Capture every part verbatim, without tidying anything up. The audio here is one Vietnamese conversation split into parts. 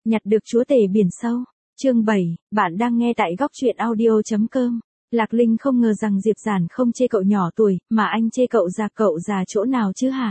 Nhặt được chúa tể biển sâu. Chương bảy, bạn đang nghe tại góc truyện audio.com. Lạc Linh không ngờ rằng Diệp Giản không chê cậu nhỏ tuổi, mà anh chê cậu già. Cậu già chỗ nào chứ hả?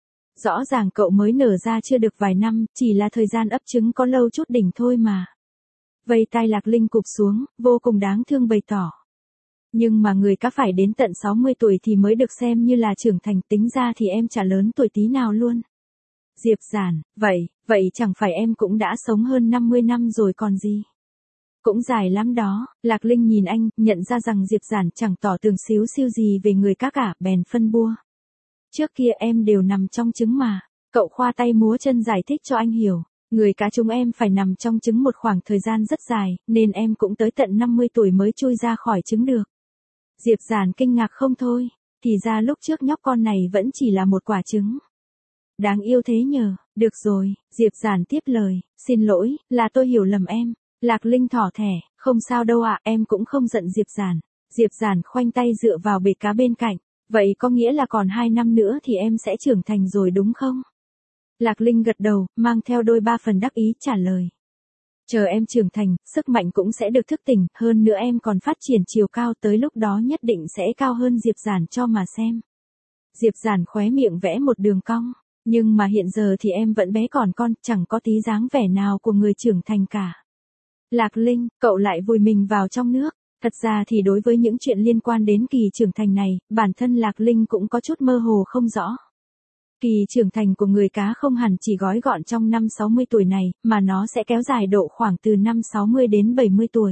Rõ ràng cậu mới nở ra chưa được vài năm, chỉ là thời gian ấp trứng có lâu chút đỉnh thôi mà. Vây tai Lạc Linh cụp xuống, vô cùng đáng thương bày tỏ. Nhưng mà người cá phải đến tận sáu mươi tuổi thì mới được xem như là trưởng thành, tính ra thì em chả lớn tuổi tí nào luôn. Diệp Giản, vậy, vậy chẳng phải em cũng đã sống hơn năm mươi năm rồi còn gì. Cũng dài lắm đó. Lạc Linh nhìn anh, nhận ra rằng Diệp Giản chẳng tỏ tường xíu xiu gì về người cá cả, bèn phân bua. Trước kia em đều nằm trong trứng mà. Cậu khoa tay múa chân giải thích cho anh hiểu. Người cá chúng em phải nằm trong trứng một khoảng thời gian rất dài, nên em cũng tới tận năm mươi tuổi mới chui ra khỏi trứng được. Diệp Giản kinh ngạc không thôi, thì ra lúc trước nhóc con này vẫn chỉ là một quả trứng. Đáng yêu thế nhờ. Được rồi, Diệp Giản tiếp lời, xin lỗi, là tôi hiểu lầm em. Lạc Linh thỏ thẻ, không sao đâu ạ, em cũng không giận Diệp Giản. Diệp Giản khoanh tay dựa vào bể cá bên cạnh, vậy có nghĩa là còn hai năm nữa thì em sẽ trưởng thành rồi đúng không? Lạc Linh gật đầu, mang theo đôi ba phần đắc ý trả lời. Chờ em trưởng thành, sức mạnh cũng sẽ được thức tỉnh, hơn nữa em còn phát triển chiều cao, tới lúc đó nhất định sẽ cao hơn Diệp Giản cho mà xem. Diệp Giản khóe miệng vẽ một đường cong, nhưng mà hiện giờ thì em vẫn bé còn con, chẳng có tí dáng vẻ nào của người trưởng thành cả. Lạc Linh, cậu lại vùi mình vào trong nước. Thật ra thì đối với những chuyện liên quan đến kỳ trưởng thành này, bản thân Lạc Linh cũng có chút mơ hồ không rõ. Kỳ trưởng thành của người cá không hẳn chỉ gói gọn trong năm sáu mươi tuổi này, mà nó sẽ kéo dài độ khoảng từ năm sáu mươi đến bảy mươi tuổi.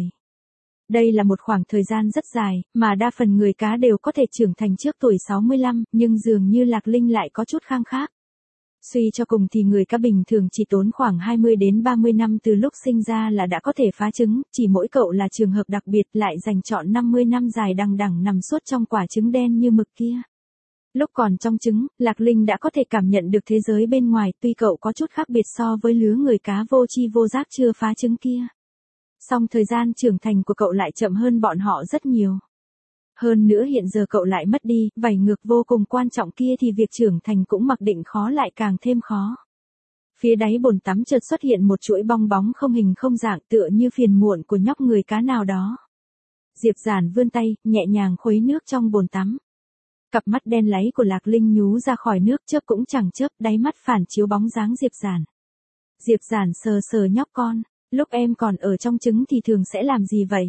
Đây là một khoảng thời gian rất dài, mà đa phần người cá đều có thể trưởng thành trước tuổi sáu mươi lăm, nhưng dường như Lạc Linh lại có chút khang khác. Suy cho cùng thì người cá bình thường chỉ tốn khoảng hai mươi đến ba mươi năm từ lúc sinh ra là đã có thể phá trứng, chỉ mỗi cậu là trường hợp đặc biệt lại dành trọn năm mươi năm dài đằng đẵng nằm suốt trong quả trứng đen như mực kia. Lúc còn trong trứng, Lạc Linh đã có thể cảm nhận được thế giới bên ngoài, tuy cậu có chút khác biệt so với lứa người cá vô tri vô giác chưa phá trứng kia. Song thời gian trưởng thành của cậu lại chậm hơn bọn họ rất nhiều. Hơn nữa hiện giờ cậu lại mất đi, vảy ngược vô cùng quan trọng kia thì việc trưởng thành cũng mặc định khó lại càng thêm khó. Phía đáy bồn tắm chợt xuất hiện một chuỗi bong bóng không hình không dạng tựa như phiền muộn của nhóc người cá nào đó. Diệp Giản vươn tay, nhẹ nhàng khuấy nước trong bồn tắm. Cặp mắt đen láy của Lạc Linh nhú ra khỏi nước, chớp cũng chẳng chớp, đáy mắt phản chiếu bóng dáng Diệp Giản. Diệp Giản sờ sờ nhóc con, lúc em còn ở trong trứng thì thường sẽ làm gì vậy?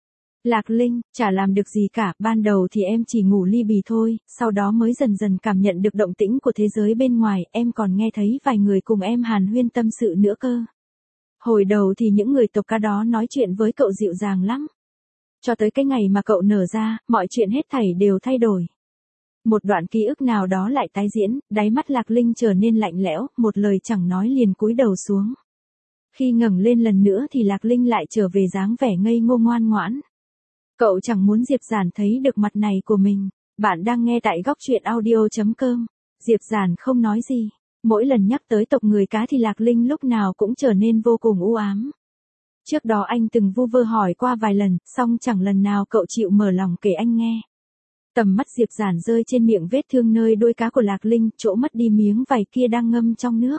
Lạc Linh, chả làm được gì cả, ban đầu thì em chỉ ngủ li bì thôi, sau đó mới dần dần cảm nhận được động tĩnh của thế giới bên ngoài, em còn nghe thấy vài người cùng em hàn huyên tâm sự nữa cơ. Hồi đầu thì những người tộc cá đó nói chuyện với cậu dịu dàng lắm. Cho tới cái ngày mà cậu nở ra, mọi chuyện hết thảy đều thay đổi. Một đoạn ký ức nào đó lại tái diễn, đáy mắt Lạc Linh trở nên lạnh lẽo, một lời chẳng nói liền cúi đầu xuống. Khi ngẩng lên lần nữa thì Lạc Linh lại trở về dáng vẻ ngây ngô ngoan ngoãn. Cậu chẳng muốn Diệp Giản thấy được mặt này của mình. Bạn đang nghe tại góc truyện audio.com. Diệp Giản không nói gì. Mỗi lần nhắc tới tộc người cá thì Lạc Linh lúc nào cũng trở nên vô cùng u ám. Trước đó anh từng vu vơ hỏi qua vài lần, song chẳng lần nào cậu chịu mở lòng kể anh nghe. Tầm mắt Diệp Giản rơi trên miệng vết thương nơi đuôi cá của Lạc Linh, chỗ mất đi miếng vảy kia đang ngâm trong nước.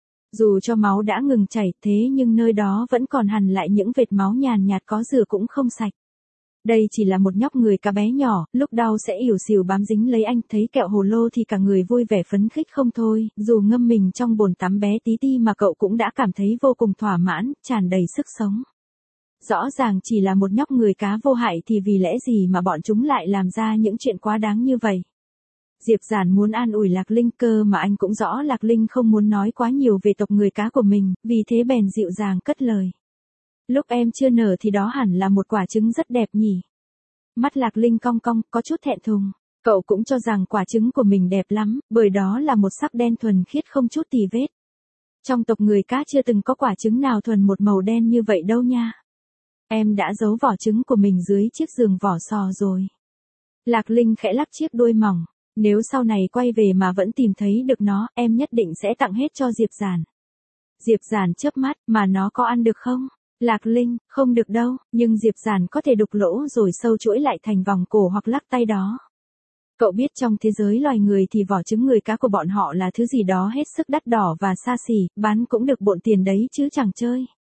Dù cho máu đã ngừng chảy, thế nhưng nơi đó vẫn còn hằn lại những vệt máu nhàn nhạt có rửa cũng không sạch. Đây chỉ là một nhóc người cá bé nhỏ, lúc đau sẽ ỉu xìu bám dính lấy anh, thấy kẹo hồ lô thì cả người vui vẻ phấn khích không thôi, dù ngâm mình trong bồn tắm bé tí ti mà cậu cũng đã cảm thấy vô cùng thỏa mãn, tràn đầy sức sống. Rõ ràng chỉ là một nhóc người cá vô hại thì vì lẽ gì mà bọn chúng lại làm ra những chuyện quá đáng như vậy. Diệp Giản muốn an ủi Lạc Linh, cơ mà anh cũng rõ Lạc Linh không muốn nói quá nhiều về tộc người cá của mình, vì thế bèn dịu dàng cất lời. Lúc em chưa nở thì đó hẳn là một quả trứng rất đẹp nhỉ. Mắt Lạc Linh cong cong, có chút thẹn thùng. Cậu cũng cho rằng quả trứng của mình đẹp lắm, bởi đó là một sắc đen thuần khiết không chút tì vết. Trong tộc người cá chưa từng có quả trứng nào thuần một màu đen như vậy đâu nha. Em đã giấu vỏ trứng của mình dưới chiếc giường vỏ sò rồi. Lạc Linh khẽ lắc chiếc đuôi mỏng. Nếu sau này quay về mà vẫn tìm thấy được nó, em nhất định sẽ tặng hết cho Diệp Giản. Diệp Giản chớp mắt, mà nó có ăn được không? Lạc Linh, không được đâu, nhưng Diệp Giản có thể đục lỗ rồi sâu chuỗi lại thành vòng cổ hoặc lắc tay đó. Cậu biết trong thế giới loài người thì vỏ trứng người cá của bọn họ là thứ gì đó hết sức đắt đỏ và xa xỉ, bán cũng được bộn tiền đấy chứ chẳng chơi.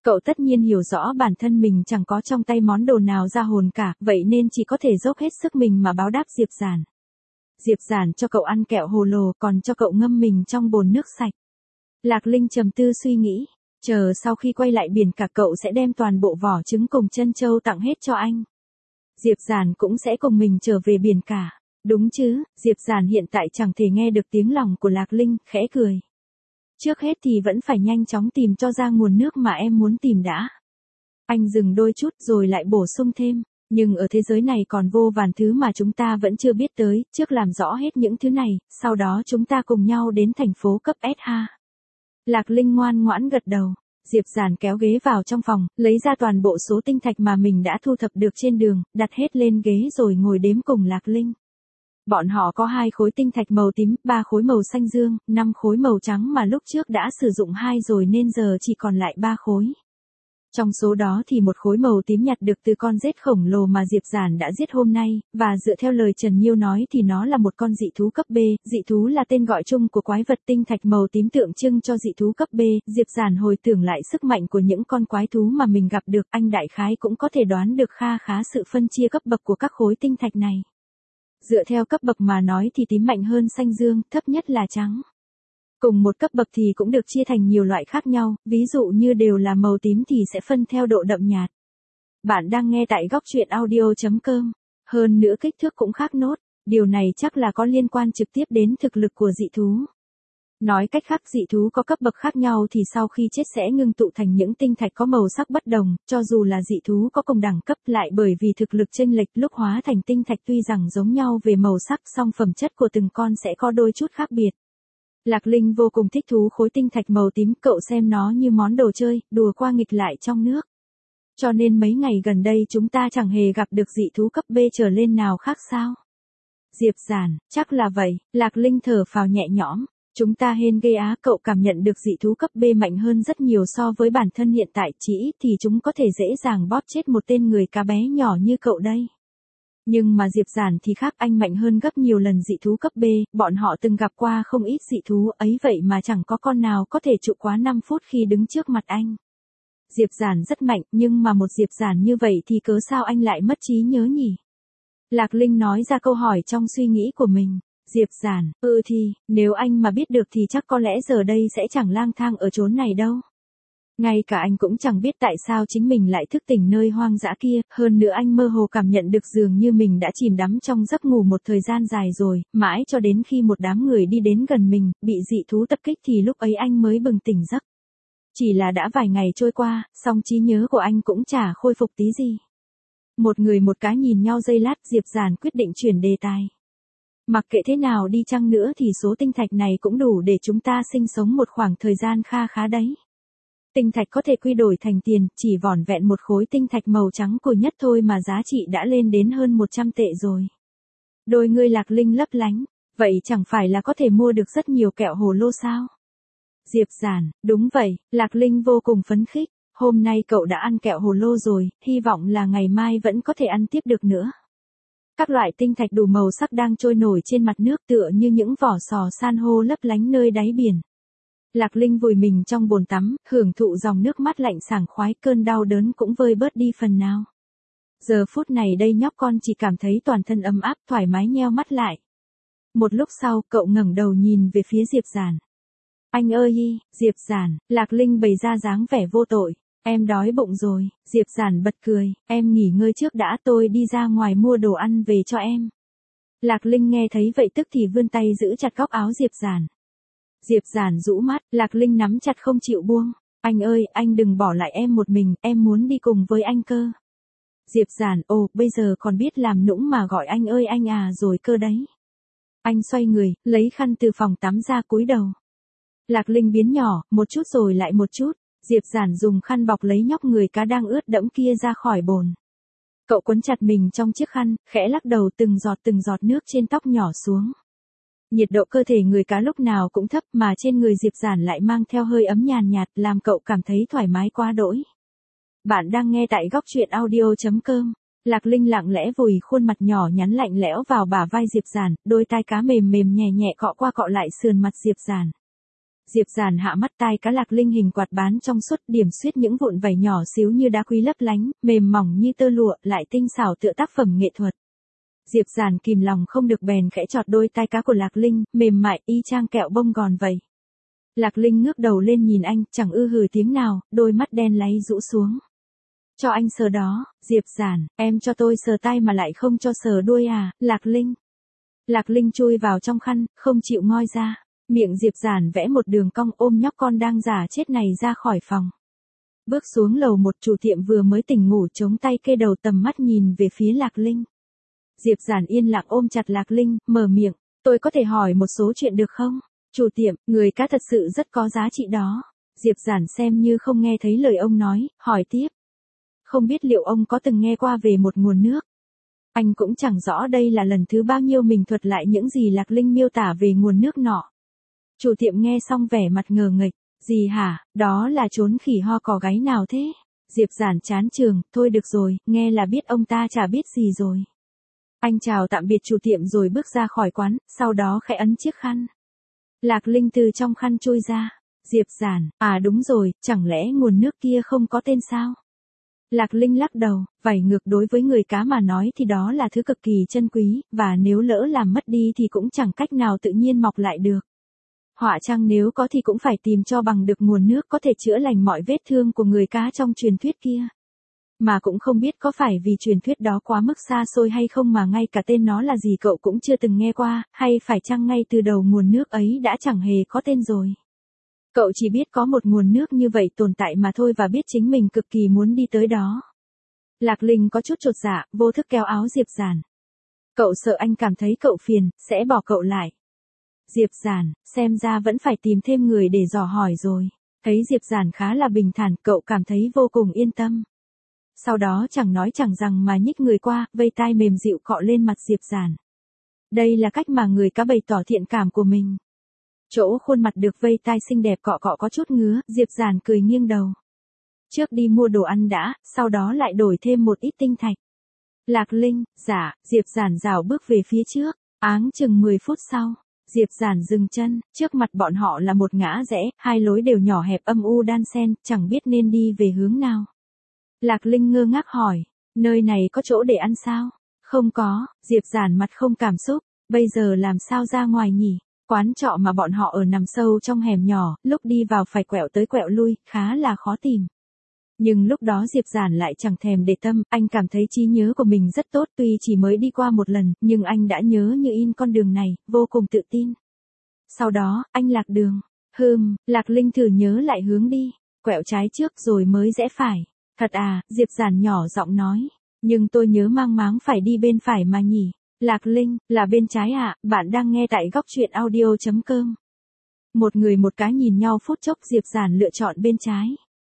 Cậu tất nhiên hiểu rõ bản thân mình chẳng có trong tay món đồ nào ra hồn cả, vậy nên chỉ có thể dốc hết sức mình mà báo đáp Diệp Giản. Diệp Giản cho cậu ăn kẹo hồ lô, còn cho cậu ngâm mình trong bồn nước sạch. Lạc Linh trầm tư suy nghĩ, chờ sau khi quay lại biển cả cậu sẽ đem toàn bộ vỏ trứng cùng trân châu tặng hết cho anh. Diệp Giản cũng sẽ cùng mình trở về biển cả. Đúng chứ, Diệp Giản hiện tại chẳng thể nghe được tiếng lòng của Lạc Linh, khẽ cười. Trước hết thì vẫn phải nhanh chóng tìm cho ra nguồn nước mà em muốn tìm đã. Anh dừng đôi chút rồi lại bổ sung thêm, nhưng ở thế giới này còn vô vàn thứ mà chúng ta vẫn chưa biết tới, trước làm rõ hết những thứ này, sau đó chúng ta cùng nhau đến thành phố cấp S ha. Lạc Linh ngoan ngoãn gật đầu. Diệp Giản kéo ghế vào trong phòng, lấy ra toàn bộ số tinh thạch mà mình đã thu thập được trên đường, đặt hết lên ghế rồi ngồi đếm cùng Lạc Linh. Bọn họ có hai khối tinh thạch màu tím, ba khối màu xanh dương, năm khối màu trắng mà lúc trước đã sử dụng hai rồi nên giờ chỉ còn lại ba khối. Trong số đó thì một khối màu tím nhặt được từ con rết khổng lồ mà Diệp Giản đã giết hôm nay, và dựa theo lời Trần Nhiêu nói thì nó là một con dị thú cấp B, dị thú là tên gọi chung của quái vật tinh thạch màu tím tượng trưng cho dị thú cấp B. Diệp Giản hồi tưởng lại sức mạnh của những con quái thú mà mình gặp được, anh đại khái cũng có thể đoán được kha khá sự phân chia cấp bậc của các khối tinh thạch này. Dựa theo cấp bậc mà nói thì tím mạnh hơn xanh dương, thấp nhất là trắng. Cùng một cấp bậc thì cũng được chia thành nhiều loại khác nhau, ví dụ như đều là màu tím thì sẽ phân theo độ đậm nhạt. Bạn đang nghe tại góc truyện audio chấm com. Hơn nữa kích thước cũng khác nốt, điều này chắc là có liên quan trực tiếp đến thực lực của dị thú. Nói cách khác dị thú có cấp bậc khác nhau thì sau khi chết sẽ ngưng tụ thành những tinh thạch có màu sắc bất đồng, cho dù là dị thú có cùng đẳng cấp lại bởi vì thực lực chênh lệch lúc hóa thành tinh thạch tuy rằng giống nhau về màu sắc song phẩm chất của từng con sẽ có đôi chút khác biệt. Lạc Linh vô cùng thích thú khối tinh thạch màu tím, cậu xem nó như món đồ chơi, đùa qua nghịch lại trong nước. Cho nên mấy ngày gần đây chúng ta chẳng hề gặp được dị thú cấp B trở lên nào khác sao? Diệp Giản, chắc là vậy, Lạc Linh thở phào nhẹ nhõm. Chúng ta hên ghê á, cậu cảm nhận được dị thú cấp B mạnh hơn rất nhiều so với bản thân hiện tại, chỉ ít thì chúng có thể dễ dàng bóp chết một tên người cá bé nhỏ như cậu đây. Nhưng mà Diệp Giản thì khác, anh mạnh hơn gấp nhiều lần dị thú cấp B, bọn họ từng gặp qua không ít dị thú ấy vậy mà chẳng có con nào có thể trụ quá năm phút khi đứng trước mặt anh. Diệp Giản rất mạnh, nhưng mà một Diệp Giản như vậy thì cớ sao anh lại mất trí nhớ nhỉ? Lạc Linh nói ra câu hỏi trong suy nghĩ của mình. Diệp Giản, ừ thì, nếu anh mà biết được thì chắc có lẽ giờ đây sẽ chẳng lang thang ở chốn này đâu. Ngay cả anh cũng chẳng biết tại sao chính mình lại thức tỉnh nơi hoang dã kia, hơn nữa anh mơ hồ cảm nhận được dường như mình đã chìm đắm trong giấc ngủ một thời gian dài rồi, mãi cho đến khi một đám người đi đến gần mình, bị dị thú tập kích thì lúc ấy anh mới bừng tỉnh giấc. Chỉ là đã vài ngày trôi qua, song trí nhớ của anh cũng chả khôi phục tí gì. Một người một cái nhìn nhau giây lát, Diệp Giản quyết định chuyển đề tài. Mặc kệ thế nào đi chăng nữa thì số tinh thạch này cũng đủ để chúng ta sinh sống một khoảng thời gian kha khá đấy. Tinh thạch có thể quy đổi thành tiền, chỉ vỏn vẹn một khối tinh thạch màu trắng của nhất thôi mà giá trị đã lên đến hơn một trăm tệ rồi. Đôi ngươi Lạc Linh lấp lánh, vậy chẳng phải là có thể mua được rất nhiều kẹo hồ lô sao? Diệp Giản, đúng vậy, Lạc Linh vô cùng phấn khích, hôm nay cậu đã ăn kẹo hồ lô rồi, hy vọng là ngày mai vẫn có thể ăn tiếp được nữa. Các loại tinh thạch đủ màu sắc đang trôi nổi trên mặt nước tựa như những vỏ sò san hô lấp lánh nơi đáy biển. Lạc Linh vùi mình trong bồn tắm, hưởng thụ dòng nước mát lạnh sảng khoái, cơn đau đớn cũng vơi bớt đi phần nào. Giờ phút này đây nhóc con chỉ cảm thấy toàn thân ấm áp, thoải mái nheo mắt lại. Một lúc sau, cậu ngẩng đầu nhìn về phía Diệp Giản. Anh ơi hi, Diệp Giản, Lạc Linh bày ra dáng vẻ vô tội. Em đói bụng rồi, Diệp Giản bật cười, em nghỉ ngơi trước đã, tôi đi ra ngoài mua đồ ăn về cho em. Lạc Linh nghe thấy vậy tức thì vươn tay giữ chặt góc áo Diệp Giản. Diệp Giản rũ mắt, Lạc Linh nắm chặt không chịu buông. Anh ơi, anh đừng bỏ lại em một mình, em muốn đi cùng với anh cơ. Diệp Giản, ồ, bây giờ còn biết làm nũng mà gọi anh ơi anh à rồi cơ đấy. Anh xoay người, lấy khăn từ phòng tắm ra cúi đầu. Lạc Linh biến nhỏ, một chút rồi lại một chút. Diệp Giản dùng khăn bọc lấy nhóc người cá đang ướt đẫm kia ra khỏi bồn. Cậu quấn chặt mình trong chiếc khăn, khẽ lắc đầu từng giọt từng giọt nước trên tóc nhỏ xuống. Nhiệt độ cơ thể người cá lúc nào cũng thấp mà trên người Diệp Giản lại mang theo hơi ấm nhàn nhạt làm cậu cảm thấy thoải mái quá đỗi. Bạn đang nghe tại góc truyện audio chấm com. Lạc Linh lặng lẽ vùi khuôn mặt nhỏ nhắn lạnh lẽo vào bả vai Diệp Giản, đôi tai cá mềm mềm nhẹ nhẹ cọ qua cọ lại sườn mặt Diệp Giản. Diệp Giản hạ mắt tai cá Lạc Linh hình quạt bán trong suốt, điểm xuyết những vụn vảy nhỏ xíu như đá quý lấp lánh, mềm mỏng như tơ lụa, lại tinh xảo tựa tác phẩm nghệ thuật. Diệp Giản kìm lòng không được bèn khẽ chọt đôi tai cá của Lạc Linh, mềm mại y chang kẹo bông gòn vậy. Lạc Linh ngước đầu lên nhìn anh, chẳng ư hừ tiếng nào, đôi mắt đen láy rũ xuống. Cho anh sờ đó, Diệp Giản, em cho tôi sờ tay mà lại không cho sờ đuôi à, Lạc Linh. Lạc Linh chui vào trong khăn, không chịu ngoi ra. Miệng Diệp Giản vẽ một đường cong ôm nhóc con đang giả chết này ra khỏi phòng. Bước xuống lầu một, chủ tiệm vừa mới tỉnh ngủ chống tay kê đầu tầm mắt nhìn về phía Lạc Linh. Diệp Giản yên lặng ôm chặt Lạc Linh, mở miệng, tôi có thể hỏi một số chuyện được không? Chủ tiệm, người cá thật sự rất có giá trị đó. Diệp Giản xem như không nghe thấy lời ông nói, hỏi tiếp. Không biết liệu ông có từng nghe qua về một nguồn nước? Anh cũng chẳng rõ đây là lần thứ bao nhiêu mình thuật lại những gì Lạc Linh miêu tả về nguồn nước nọ. Chủ tiệm nghe xong vẻ mặt ngờ nghệch, gì hả, đó là trốn khỉ ho cò gáy nào thế? Diệp Giản chán chường, thôi được rồi, nghe là biết ông ta chả biết gì rồi. Anh chào tạm biệt chủ tiệm rồi bước ra khỏi quán, sau đó khẽ ấn chiếc khăn. Lạc Linh từ trong khăn chui ra. Diệp Giản, à đúng rồi, chẳng lẽ nguồn nước kia không có tên sao? Lạc Linh lắc đầu, vảy ngược đối với người cá mà nói thì đó là thứ cực kỳ chân quý, và nếu lỡ làm mất đi thì cũng chẳng cách nào tự nhiên mọc lại được. Họa chăng nếu có thì cũng phải tìm cho bằng được nguồn nước có thể chữa lành mọi vết thương của người cá trong truyền thuyết kia. Mà cũng không biết có phải vì truyền thuyết đó quá mức xa xôi hay không mà ngay cả tên nó là gì cậu cũng chưa từng nghe qua, hay phải chăng ngay từ đầu nguồn nước ấy đã chẳng hề có tên rồi. Cậu chỉ biết có một nguồn nước như vậy tồn tại mà thôi và biết chính mình cực kỳ muốn đi tới đó. Lạc Linh có chút chột dạ, vô thức kéo áo Diệp Giản. Cậu sợ anh cảm thấy cậu phiền, sẽ bỏ cậu lại. Diệp Giản, xem ra vẫn phải tìm thêm người để dò hỏi rồi. Thấy Diệp Giản khá là bình thản, cậu cảm thấy vô cùng yên tâm. Sau đó chẳng nói chẳng rằng mà nhích người qua, vây tai mềm dịu cọ lên mặt Diệp Giản. Đây là cách mà người cá bày tỏ thiện cảm của mình. Chỗ khuôn mặt được vây tai xinh đẹp cọ cọ có chút ngứa, Diệp Giản cười nghiêng đầu. Trước đi mua đồ ăn đã, sau đó lại đổi thêm một ít tinh thạch. Lạc Linh, dạ, Diệp Giản rảo bước về phía trước, áng chừng mười phút sau. Diệp Giản dừng chân, trước mặt bọn họ là một ngã rẽ, hai lối đều nhỏ hẹp âm u đan xen, chẳng biết nên đi về hướng nào. Lạc Linh ngơ ngác hỏi, nơi này có chỗ để ăn sao? Không có, Diệp Giản mặt không cảm xúc, bây giờ làm sao ra ngoài nhỉ? Quán trọ mà bọn họ ở nằm sâu trong hẻm nhỏ, lúc đi vào phải quẹo tới quẹo lui, khá là khó tìm. Nhưng lúc đó Diệp Giản lại chẳng thèm để tâm, anh cảm thấy trí nhớ của mình rất tốt tuy chỉ mới đi qua một lần, nhưng anh đã nhớ như in con đường này, vô cùng tự tin. Sau đó, anh lạc đường. Hừm, Lạc Linh thử nhớ lại hướng đi, quẹo trái trước rồi mới rẽ phải. Thật à, Diệp Giản nhỏ giọng nói, nhưng tôi nhớ mang máng phải đi bên phải mà nhỉ. Lạc Linh, là bên trái ạ, à, bạn đang nghe tại góc truyện audio chấm com. Một người một cái nhìn nhau phút chốc Diệp Giản lựa chọn bên trái.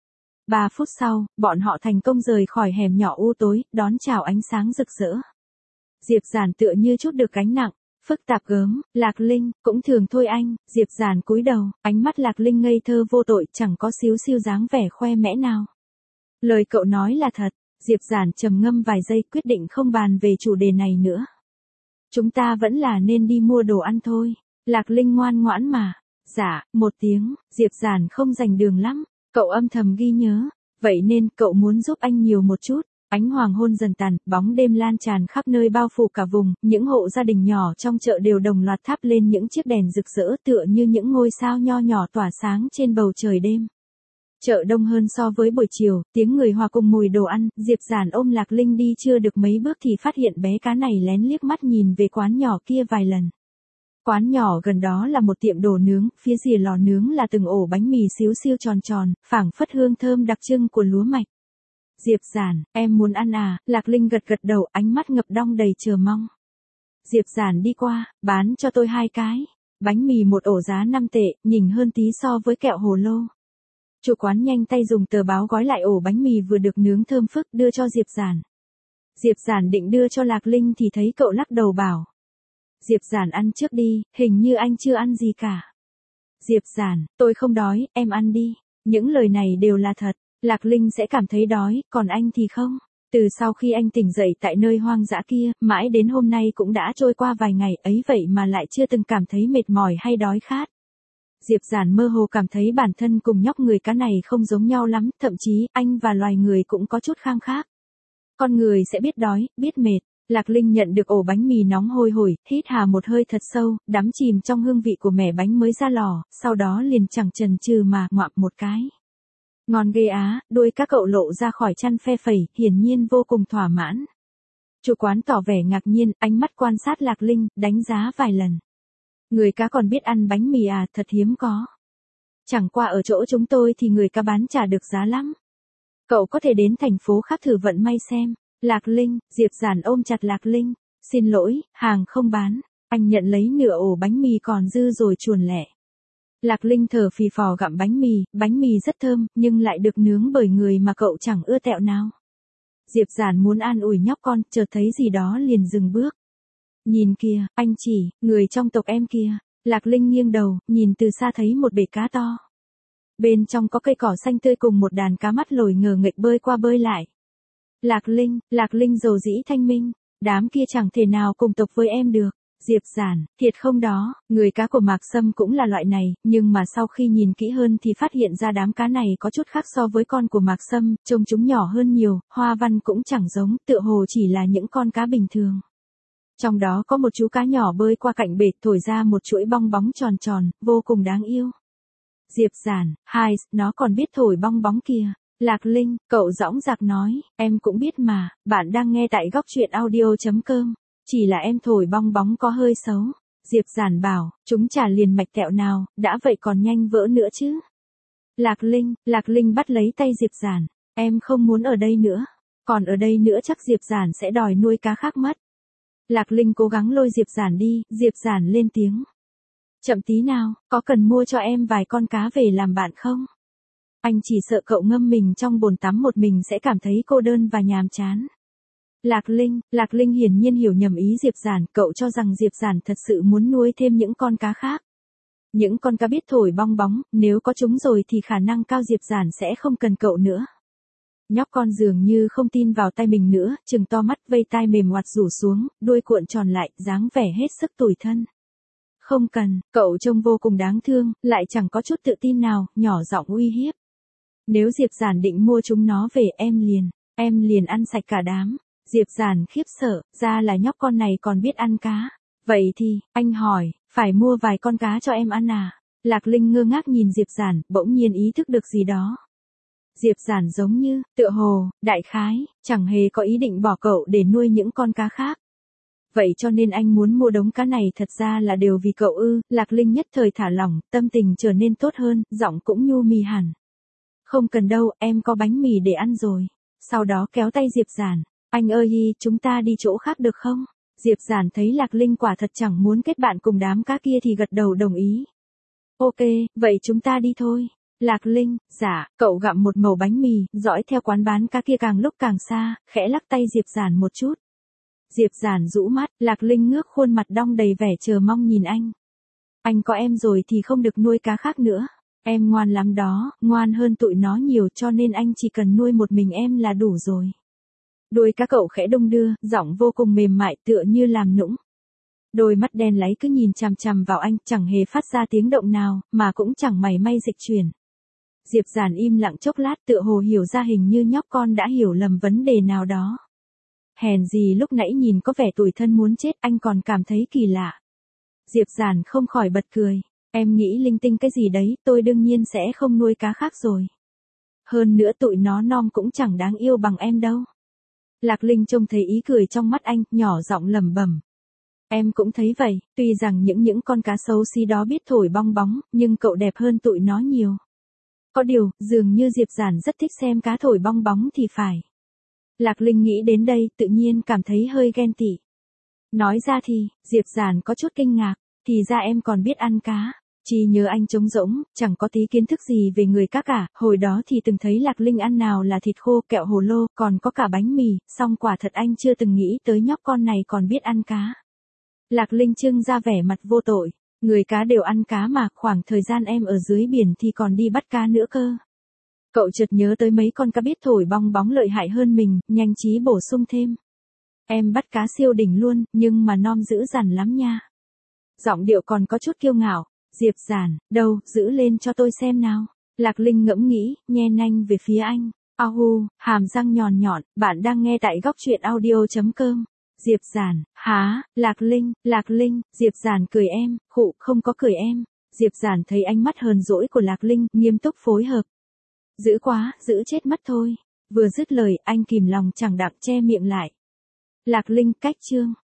Ba phút sau, bọn họ thành công rời khỏi hẻm nhỏ u tối, đón chào ánh sáng rực rỡ. Diệp Giản tựa như chút được gánh nặng, phức tạp gớm, Lạc Linh, cũng thường thôi anh, Diệp Giản cúi đầu, ánh mắt Lạc Linh ngây thơ vô tội, chẳng có xíu xiu dáng vẻ khoe mẽ nào. Lời cậu nói là thật, Diệp Giản trầm ngâm vài giây quyết định không bàn về chủ đề này nữa. Chúng ta vẫn là nên đi mua đồ ăn thôi. Lạc Linh ngoan ngoãn mà. Dạ, một tiếng, Diệp Giản không rành đường lắm. Cậu âm thầm ghi nhớ. Vậy nên cậu muốn giúp anh nhiều một chút. Ánh hoàng hôn dần tàn, bóng đêm lan tràn khắp nơi bao phủ cả vùng. Những hộ gia đình nhỏ trong chợ đều đồng loạt thắp lên những chiếc đèn rực rỡ tựa như những ngôi sao nho nhỏ tỏa sáng trên bầu trời đêm. Chợ đông hơn so với buổi chiều, tiếng người hòa cùng mùi đồ ăn, Diệp Giản ôm Lạc Linh đi chưa được mấy bước thì phát hiện bé cá này lén liếc mắt nhìn về quán nhỏ kia vài lần. Quán nhỏ gần đó là một tiệm đồ nướng, phía rìa lò nướng là từng ổ bánh mì xíu xiu tròn tròn, phảng phất hương thơm đặc trưng của lúa mạch. Diệp Giản, em muốn ăn à? Lạc Linh gật gật đầu, ánh mắt ngập đong đầy chờ mong. Diệp Giản đi qua, bán cho tôi hai cái. Bánh mì một ổ giá năm tệ, nhỉnh hơn tí so với kẹo hồ lô. Chủ quán nhanh tay dùng tờ báo gói lại ổ bánh mì vừa được nướng thơm phức đưa cho Diệp Giản. Diệp Giản định đưa cho Lạc Linh thì thấy cậu lắc đầu bảo. Diệp Giản ăn trước đi, hình như anh chưa ăn gì cả. Diệp Giản, tôi không đói, em ăn đi. Những lời này đều là thật, Lạc Linh sẽ cảm thấy đói, còn anh thì không. Từ sau khi anh tỉnh dậy tại nơi hoang dã kia, mãi đến hôm nay cũng đã trôi qua vài ngày ấy vậy mà lại chưa từng cảm thấy mệt mỏi hay đói khát. Diệp Giản mơ hồ cảm thấy bản thân cùng nhóc người cá này không giống nhau lắm, thậm chí anh và loài người cũng có chút khang khác. Con người sẽ biết đói, biết mệt. Lạc Linh nhận được ổ bánh mì nóng hôi hổi, hít hà một hơi thật sâu, đắm chìm trong hương vị của mẻ bánh mới ra lò, sau đó liền chẳng chần chừ mà ngoạm một cái. Ngon ghê á, đôi các cậu lộ ra khỏi chăn phe phẩy, hiển nhiên vô cùng thỏa mãn. Chủ quán tỏ vẻ ngạc nhiên, ánh mắt quan sát Lạc Linh, đánh giá vài lần. Người cá còn biết ăn bánh mì à, thật hiếm có. Chẳng qua ở chỗ chúng tôi thì người cá bán chả được giá lắm. Cậu có thể đến thành phố khác thử vận may xem. Lạc Linh, Diệp Giản ôm chặt Lạc Linh. Xin lỗi, hàng không bán. Anh nhận lấy nửa ổ bánh mì còn dư rồi chuồn lẻ. Lạc Linh thở phì phò gặm bánh mì, bánh mì rất thơm, nhưng lại được nướng bởi người mà cậu chẳng ưa tẹo nào. Diệp Giản muốn an ủi nhóc con, chợt thấy gì đó liền dừng bước. Nhìn kìa, anh chỉ, người trong tộc em kia. Lạc Linh nghiêng đầu, nhìn từ xa thấy một bể cá to. Bên trong có cây cỏ xanh tươi cùng một đàn cá mắt lồi ngờ nghệch bơi qua bơi lại. Lạc Linh, Lạc Linh dầu dĩ thanh minh, đám kia chẳng thể nào cùng tộc với em được. Diệp Giản, thiệt không đó, người cá của Mạc Sâm cũng là loại này, nhưng mà sau khi nhìn kỹ hơn thì phát hiện ra đám cá này có chút khác so với con của Mạc Sâm, trông chúng nhỏ hơn nhiều, hoa văn cũng chẳng giống, tựa hồ chỉ là những con cá bình thường. Trong đó có một chú cá nhỏ bơi qua cạnh bể thổi ra một chuỗi bong bóng tròn tròn, vô cùng đáng yêu. Diệp Giản, hai, nó còn biết thổi bong bóng kìa. Lạc Linh, cậu dõng dạc nói, em cũng biết mà, bạn đang nghe tại góc truyện audio chấm com. Chỉ là em thổi bong bóng có hơi xấu. Diệp Giản bảo, chúng chả liền mạch tẹo nào, đã vậy còn nhanh vỡ nữa chứ. Lạc Linh, Lạc Linh bắt lấy tay Diệp Giản, em không muốn ở đây nữa. Còn ở đây nữa chắc Diệp Giản sẽ đòi nuôi cá khác mất. Lạc Linh cố gắng lôi Diệp Giản đi, Diệp Giản lên tiếng. Chậm tí nào, có cần mua cho em vài con cá về làm bạn không? Anh chỉ sợ cậu ngâm mình trong bồn tắm một mình sẽ cảm thấy cô đơn và nhàm chán. Lạc Linh, Lạc Linh hiển nhiên hiểu nhầm ý Diệp Giản, cậu cho rằng Diệp Giản thật sự muốn nuôi thêm những con cá khác. Những con cá biết thổi bong bóng, nếu có chúng rồi thì khả năng cao Diệp Giản sẽ không cần cậu nữa. Nhóc con dường như không tin vào tay mình nữa, trừng to mắt vây tai mềm oặt rủ xuống, đuôi cuộn tròn lại, dáng vẻ hết sức tủi thân. Không cần, cậu trông vô cùng đáng thương, lại chẳng có chút tự tin nào, nhỏ giọng uy hiếp. Nếu Diệp Giản định mua chúng nó về em liền, em liền ăn sạch cả đám. Diệp Giản khiếp sợ, ra là nhóc con này còn biết ăn cá. Vậy thì, anh hỏi, phải mua vài con cá cho em ăn à? Lạc Linh ngơ ngác nhìn Diệp Giản, bỗng nhiên ý thức được gì đó. Diệp Giản giống như, tựa hồ, đại khái, chẳng hề có ý định bỏ cậu để nuôi những con cá khác. Vậy cho nên anh muốn mua đống cá này thật ra là đều vì cậu ư? Lạc Linh nhất thời thả lỏng, tâm tình trở nên tốt hơn, giọng cũng nhu mì hẳn. Không cần đâu, em có bánh mì để ăn rồi. Sau đó kéo tay Diệp Giản. Anh ơi hi, chúng ta đi chỗ khác được không? Diệp Giản thấy Lạc Linh quả thật chẳng muốn kết bạn cùng đám cá kia thì gật đầu đồng ý. Ok, vậy chúng ta đi thôi. Lạc Linh, dạ, cậu gặm một mẩu bánh mì, dõi theo quán bán cá kia càng lúc càng xa, khẽ lắc tay Diệp Giản một chút. Diệp Giản rũ mắt, Lạc Linh ngước khuôn mặt đong đầy vẻ chờ mong nhìn anh. Anh có em rồi thì không được nuôi cá khác nữa. Em ngoan lắm đó, ngoan hơn tụi nó nhiều cho nên anh chỉ cần nuôi một mình em là đủ rồi. Đuôi cá cậu khẽ đung đưa, giọng vô cùng mềm mại tựa như làm nũng. Đôi mắt đen láy cứ nhìn chằm chằm vào anh, chẳng hề phát ra tiếng động nào, mà cũng chẳng mảy may dịch chuyển. Diệp Giản im lặng chốc lát tựa hồ hiểu ra hình như nhóc con đã hiểu lầm vấn đề nào đó. Hèn gì lúc nãy nhìn có vẻ tủi thân muốn chết anh còn cảm thấy kỳ lạ. Diệp Giản không khỏi bật cười. Em nghĩ linh tinh cái gì đấy, tôi đương nhiên sẽ không nuôi cá khác rồi. Hơn nữa tụi nó non cũng chẳng đáng yêu bằng em đâu. Lạc Linh trông thấy ý cười trong mắt anh, nhỏ giọng lẩm bẩm. Em cũng thấy vậy, tuy rằng những những con cá xấu xí đó biết thổi bong bóng, nhưng cậu đẹp hơn tụi nó nhiều. Có điều, dường như Diệp Giản rất thích xem cá thổi bong bóng thì phải. Lạc Linh nghĩ đến đây, tự nhiên cảm thấy hơi ghen tị. Nói ra thì, Diệp Giản có chút kinh ngạc, thì ra em còn biết ăn cá. Chỉ nhớ anh trống rỗng, chẳng có tí kiến thức gì về người cá cả, hồi đó thì từng thấy Lạc Linh ăn nào là thịt khô, kẹo hồ lô, còn có cả bánh mì, song quả thật anh chưa từng nghĩ tới nhóc con này còn biết ăn cá. Lạc Linh trưng ra vẻ mặt vô tội, người cá đều ăn cá mà, khoảng thời gian em ở dưới biển thì còn đi bắt cá nữa cơ. Cậu chợt nhớ tới mấy con cá biết thổi bong bóng lợi hại hơn mình, nhanh trí bổ sung thêm. Em bắt cá siêu đỉnh luôn, nhưng mà nom dữ dằn lắm nha. Giọng điệu còn có chút kiêu ngạo. Diệp Giản, đâu, giữ lên cho tôi xem nào. Lạc Linh ngẫm nghĩ, nhe nanh về phía anh. Ahu, hàm răng nhọn nhọn, bạn đang nghe tại góc truyện audio.com. Diệp Giản, há, Lạc Linh, Lạc Linh, Diệp Giản cười em, khụ, không có cười em. Diệp Giản thấy ánh mắt hờn dỗi của Lạc Linh, nghiêm túc phối hợp. Dữ quá, giữ chết mất thôi. Vừa dứt lời, anh kìm lòng chẳng đặng che miệng lại. Lạc Linh cách chương.